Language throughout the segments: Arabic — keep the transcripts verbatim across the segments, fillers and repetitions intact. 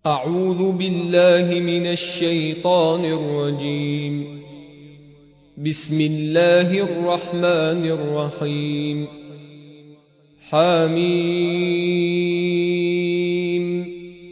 أعوذ بالله من الشيطان الرجيم. بسم الله الرحمن الرحيم. حميم.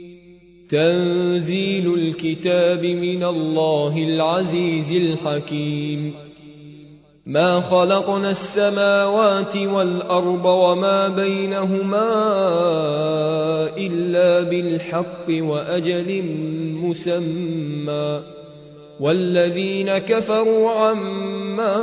تنزيل الكتاب من الله العزيز الحكيم. ما خلقنا السماوات والأرض وما بينهما إلا بالحق وأجل مسمى، والذين كفروا عما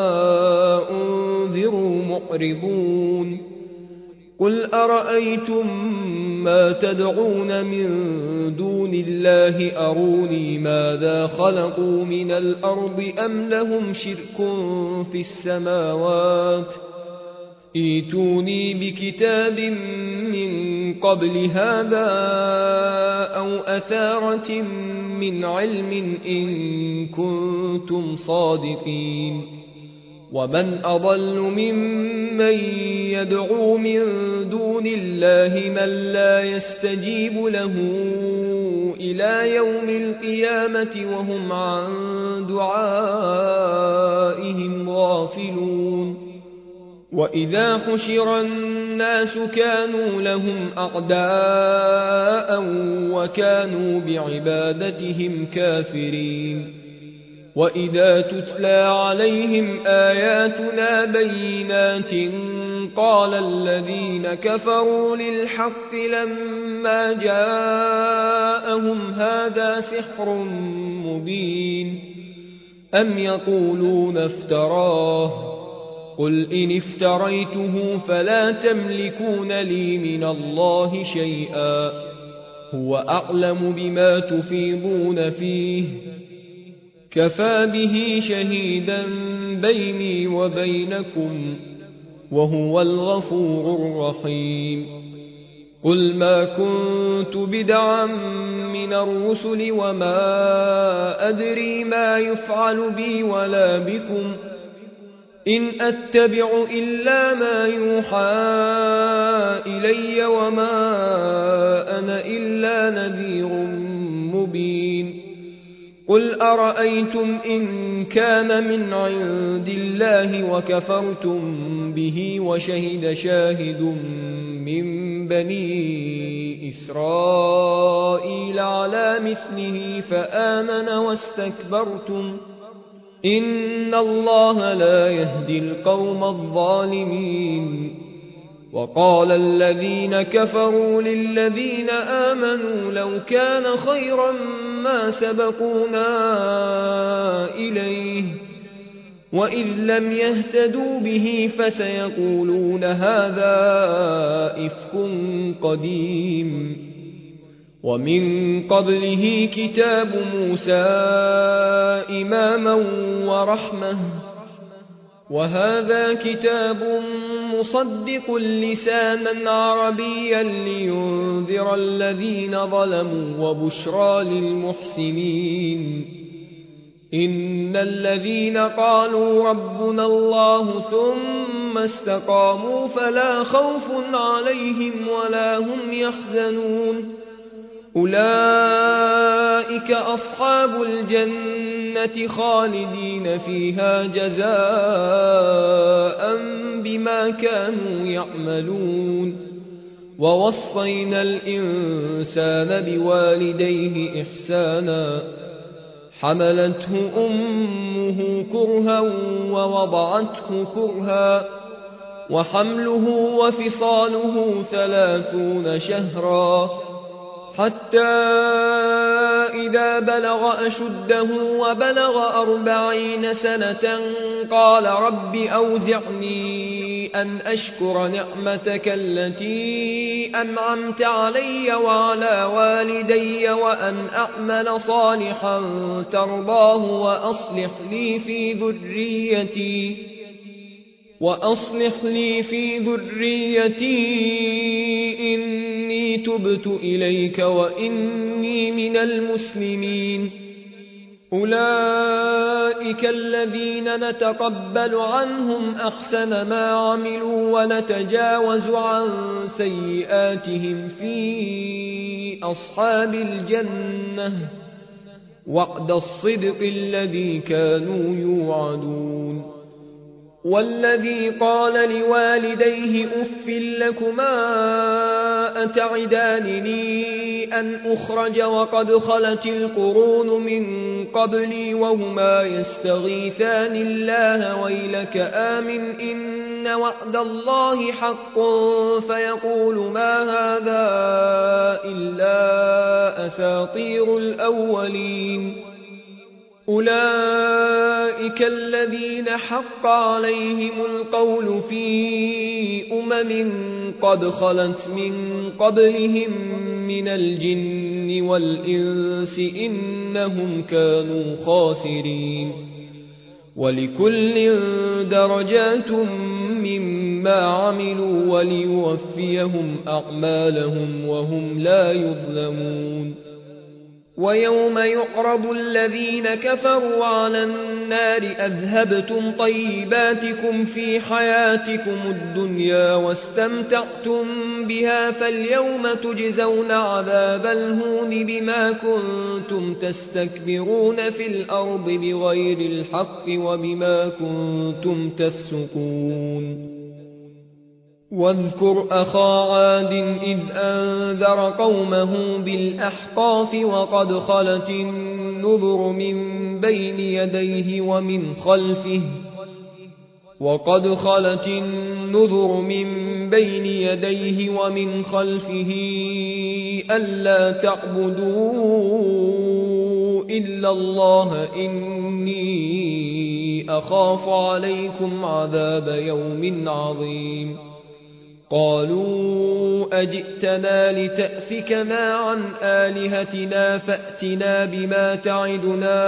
أنذروا معرضون. قل أرأيتم ما تدعون من دون الله أروني ماذا خلقوا من الأرض أم لهم شرك في السماوات، ائتوني بكتاب من قبل هذا أو أثارة من علم إن كنتم صادقين. ومن أضل ممن يدعو من دون الله من لا يستجيب له إلى يوم القيامة وهم عن دعائهم غافلون. وإذا حشر الناس كانوا لهم أعداء وكانوا بعبادتهم كافرين. وإذا تتلى عليهم آياتنا بينات قال الذين كفروا للحق لما جاءهم هذا سحر مبين أم يقولون افتراه، قل إن افتريته فلا تملكون لي من الله شيئا، هو أعلم بما تفيضون فيه، كفى به شهيدا بيني وبينكم وهو الغفور الرحيم. قل ما كنت بدعا من الرسل وما أدري ما يفعل بي ولا بكم، إن أتبع إلا ما يوحى إلي وما أنا إلا نذير مبين. قل أرأيتم إن كان من عند الله وكفرتم به وشهد شاهد من بني إسرائيل على مثله فآمن واستكبرتم، إن الله لا يهدي القوم الظالمين. وقال الذين كفروا للذين آمنوا لو كان خيرا ما سبقونا إليه، وإذ لم يهتدوا به فسيقولون هذا إفك قديم. ومن قبله كتاب موسى إماما ورحمة، وهذا كتاب مصدق لسانا عربيا لينذر الذين ظلموا وبشرى للمحسنين. إن الذين قالوا ربنا الله ثم استقاموا فلا خوف عليهم ولا هم يحزنون، أولئك أصحاب الجنة خالدين فيها جزاء بما كانوا يعملون. ووصينا الإنسان بوالديه إحسانا، حملته أمه كرها ووضعته كرها، وحمله وفصاله ثلاثون شهرا، حتى إذا بلغ أشده وبلغ أربعين سنة قال رب أوزعني أن أشكر نعمتك التي أنعمت علي وعلى والدي وأن أعمل صالحا ترضاه وأصلح لي في ذريتي وأصلح لي في ذريتي إني تبت إليك وإني من المسلمين. أولئك الذين نتقبل عنهم أحسن ما عملوا ونتجاوز عن سيئاتهم في أصحاب الجنة وعد الصدق الذي كانوا يوعدون والذي قال لوالديه أف لكما أتعدانني أن أخرج وقد خلت القرون من قبلي وهما يستغيثان الله ويلك آمن إن وعد الله حق فيقول ما هذا إلا أساطير الأولين أولئك الذين حق عليهم القول في أمم قد خلت من قبلهم من الجن والإنس إنهم كانوا خاسرين ولكل درجات مما عملوا وليوفيهم أعمالهم وهم لا يظلمون ويوم يعرض الذين كفروا على النار أذهبتم طيباتكم في حياتكم الدنيا واستمتعتم بها فاليوم تجزون عذاب الهون بما كنتم تستكبرون في الأرض بغير الحق وبما كنتم تفسقون واذكر أخا عاد إذ أنذر قومه بالأحقاف وقد خلت النذر من بين يديه ومن خلفه وقد خلت النذر من بين يديه ومن خلفه ألا تعبدوا إلا الله إني أخاف عليكم عذاب يوم عظيم قالوا أجئتنا لتأفكنا عن آلهتنا فأتنا بما تعدنا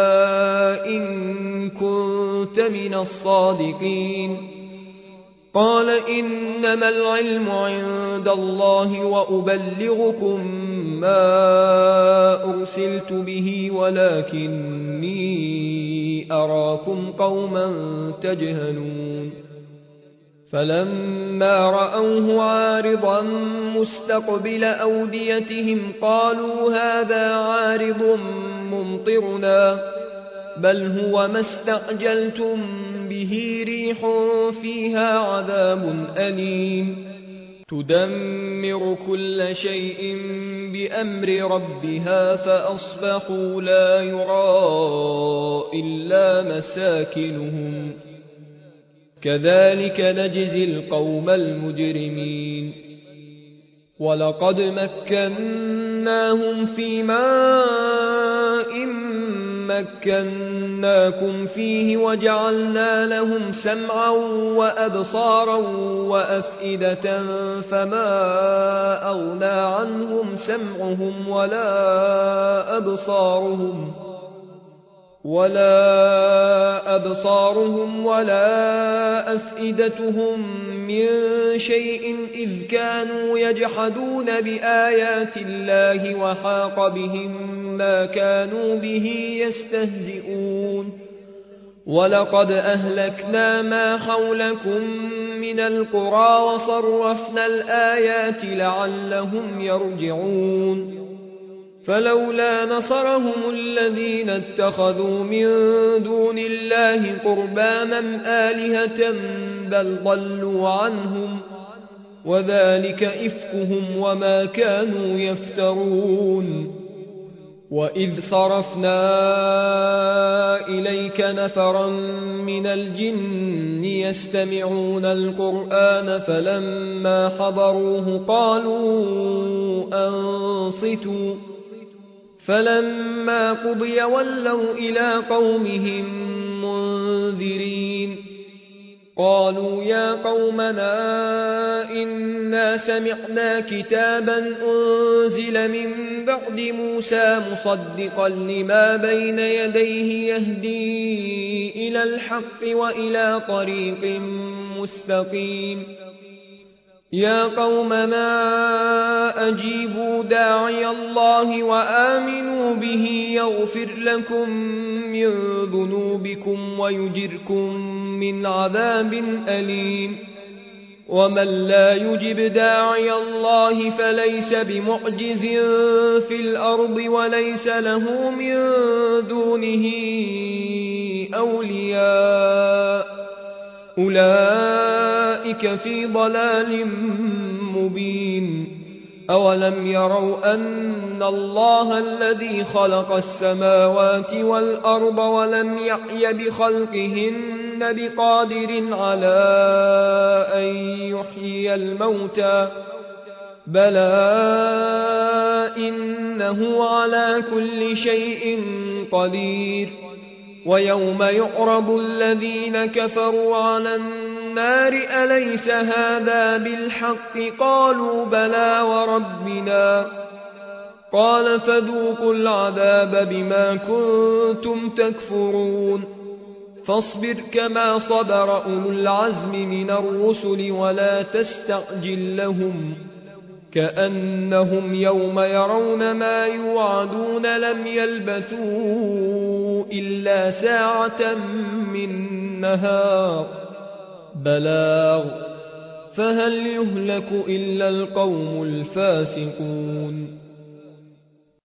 إن كنت من الصادقين قال إنما العلم عند الله وأبلغكم ما أرسلت به ولكني أراكم قوما تجهلون فلما رأوه عارضا مستقبل أوديتهم قالوا هذا عارض ممطرنا بل هو ما استعجلتم به ريح فيها عذاب أليم تدمر كل شيء بأمر ربها فأصبحوا لا يرى إلا مساكنهم كذلك نجزي القوم المجرمين ولقد مكناهم في ماء مكناكم فيه وجعلنا لهم سمعا وأبصارا وأفئدة فما أغنى عنهم سمعهم ولا أبصارهم ولا أبصارهم ولا أفئدتهم من شيء إذ كانوا يجحدون بآيات الله وحاق بهم ما كانوا به يستهزئون ولقد أهلكنا ما حولكم من القرى وصرفنا الآيات لعلهم يرجعون فلولا نصرهم الذين اتخذوا من دون الله قربانا آلهة بل ضلوا عنهم وذلك إفكهم وما كانوا يفترون وإذ صرفنا إليك نفرا من الجن يستمعون القرآن فلما حضروه قالوا أنصتوا فلما قضي ولوا إلى قومهم منذرين قالوا يا قومنا إنا سمعنا كتابا أنزل من بعد موسى مصدقا لما بين يديه يهدي إلى الحق وإلى طريق مستقيم يا قومنا أجيبوا داعي الله وآمنوا به يغفر لكم من ذنوبكم ويجركم من عذاب أليم ومن لا يجب داعي الله فليس بمعجز في الأرض وليس له من دونه أولياء أولئك في ضلال مبين أولم يروا أن الله الذي خلق السماوات والأرض ولم يعي بخلقهن بقادر على أن يحيي الموتى بلى إنه على كل شيء قدير ويوم يعرض الذين كفروا على النار أليس هذا بالحق قالوا بلى وربنا قال فذوقوا العذاب بما كنتم تكفرون فاصبر كما صبر أولو العزم من الرسل ولا تستعجل لهم كأنهم يوم يرون ما يوعدون لم يلبثوا إلا ساعة من نهار بلاغ فهل يهلك إلا القوم الفاسقون